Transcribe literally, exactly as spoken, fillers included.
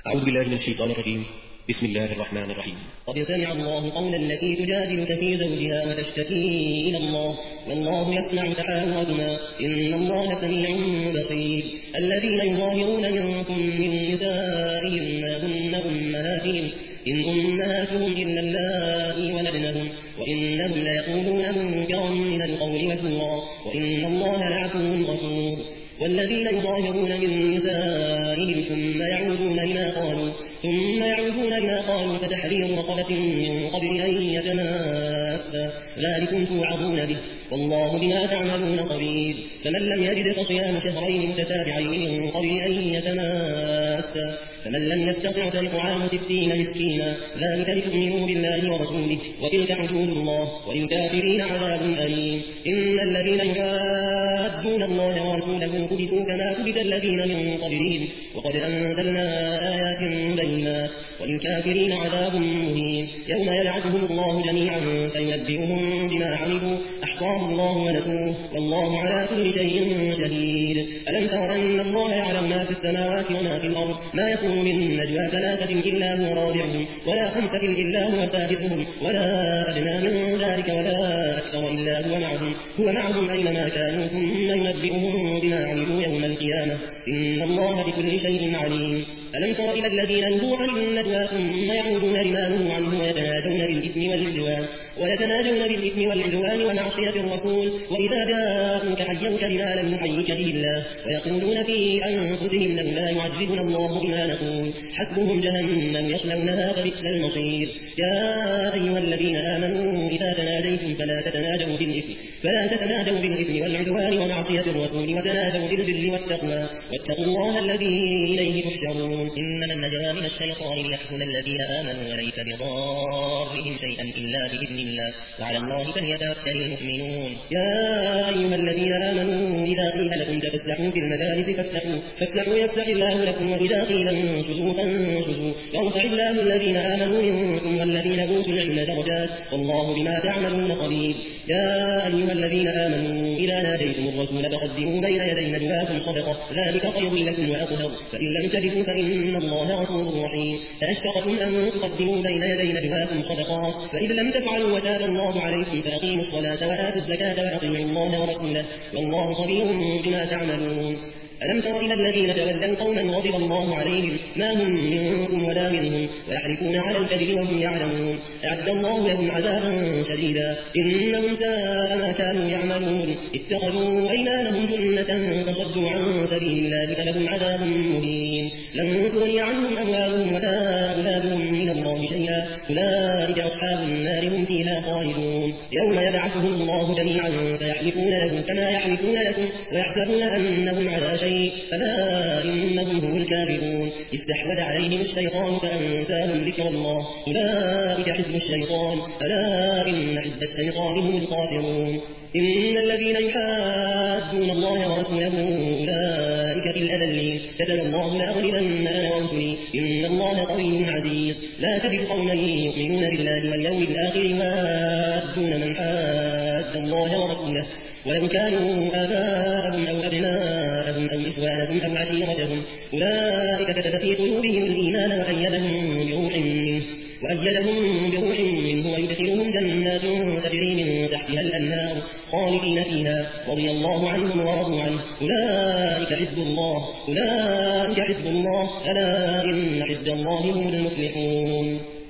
أعوذ بالله من الشيطان الرجيم. بسم الله الرحمن الرحيم. قد سمع الله قول التي تجادلك في زوجها وتشتكي إلى الله والله يسمع تحاوركما إن الله سميع بصير. الذين يظاهرون منكم من نسائهم ما هن أمهاتهم إن أمهاتهم إلا اللائي ولدنهم وإنهم ليقولون منكرا من القول وزورا وإن الله لعفو غفور. والذين يظاهرون من نسائهم ثم يعودون لما قالوا ثم يعودون لما قالوا فتحرير رقبة من قبل أن يتماسا ذلكم توعظون به والله بما تعملون خبير. فمن لم يجد فصيام شهرين متتابعين من قبل أن يتماسا فمن لم يستطع فإطعام ستين مسكينا ذلك لتؤمنوا بالله ورسوله وتلك حدود الله وللكافرين عذاب أليم. إن الذين يحادون الله ورسوله كبتوا كما كبت الذين من قبلهم وقد أنزلنا آيات بينات وللكافرين عذاب مهين. يوم يبعثهم الله جميعا فينبئهم بما عملوا أحصاه الله ونسوه والله على كل شيء شهيد. ألم تر أن الله يعلم ما في السماوات وما في الأرض ما يكون من نجوى ثلاثة إلا هو رابعهم ولا خمسة إلا هو سادسهم ولا أدنى من ذلك ولا أكثر إلا هو معهم هو معهم أينما كانوا ثم ينبئهم بما عملوا يوم القيامة إن الله بكل شيء عليم. ألم تر إلى الذين نهوا عن النجوى ثم يعودون لما نهوا عنه ويتناجون بالإثم والعدوان ويتناجون بالإثم والعدوان ومعصية الرسول وإذا جاءوك حيوك بما لم يحيك به الله ويقولون في أنفسهم لولا يعذبنا الله بما نقول حسبهم جهنم يصلونها فبئس المصير. يا أيها الذين آمنوا إذا تناجيتم فلا تتناجوا بالإثم فلا تتناجوا بالإثم والعدوان ومعصية الرسول وتناجوا بالبر والتقوى واتقوا الله الذي إليه تحشرون. إنما النجوى من الشيطان ليحزن الذين آمنوا وليس بضارهم شيئا إلا بإذن الله وعلى الله فليتوكل المؤمنون. يا أيها الذين آمنوا إذا قيل لكم تفسحوا في المجالس فافسحوا فافسحوا يفسح الله لكم وإذا قيل انشزوا فانشزوا يرفع الله الذين آمنوا منكم والذين أوتوا العلم درجات والله بما تعملون خبير. يا أيها الذين آمنوا إذا ناديتم الرسول فقدموا بين يدي نجواكم صدقة ذلك خير لكم وأطهر فإن لم تجدوا فإن الله غفور رحيم. فأشفقتم أن تقدموا بين يدي نجواكم صدقات فإذا لم تفعلوا وتاب الله عليكم فأقيموا الصلاة وآتوا الزكاة وأطيعوا الله ورسوله والله خبير بما تعملون. ألم تر إلى الذين تولوا قوما غضب الله عليهم ما هم منكم ولا منهم ويحلفون على الكذب وهم يعلمون أعد الله لهم عذابا شديدا إنهم ساء ما كانوا يعملون اتخذوا أيمانهم جنة فصدوا عن سبيل الله فلهم عذاب مهين. لن تغني عنهم أموالهم ولا أولادهم من الله شيئا أولئك أصحاب النار هم فيها خالدون. يوم يبعثهم الله جميعا فيحلفون له كما يحلفون لكم ويحسبون أنهم على شيء ألا إنهم هم الكاذبون. استحوذ عليهم الشيطان فأنساهم ذكر الله أولئك حزب الشيطان ألا إن حزب الشيطان هم الخاسرون. إن الذين يحادون الله ورسوله أولئك في الأذلين كتب الله لأغلبن أنا ورسلي إن الله قوي عزيز. لا تجد قوما يؤمنون بالله واليوم الآخر يوادون من حاد الله ورسوله ولو كانوا آباءهم أو أبناءهم أو إخوانهم أو عشيرتهم أولئك كتب في قلوبهم الإيمان وأيدهم بروح منه وأيدهم بروح منه ويدخلهم جنات تجري من تحتها الأنهار خالدين فيها رضي الله عنهم ورضوا عنه أولئك حزب الله أولئك حزب الله ألا إن حزب الله هم المفلحون.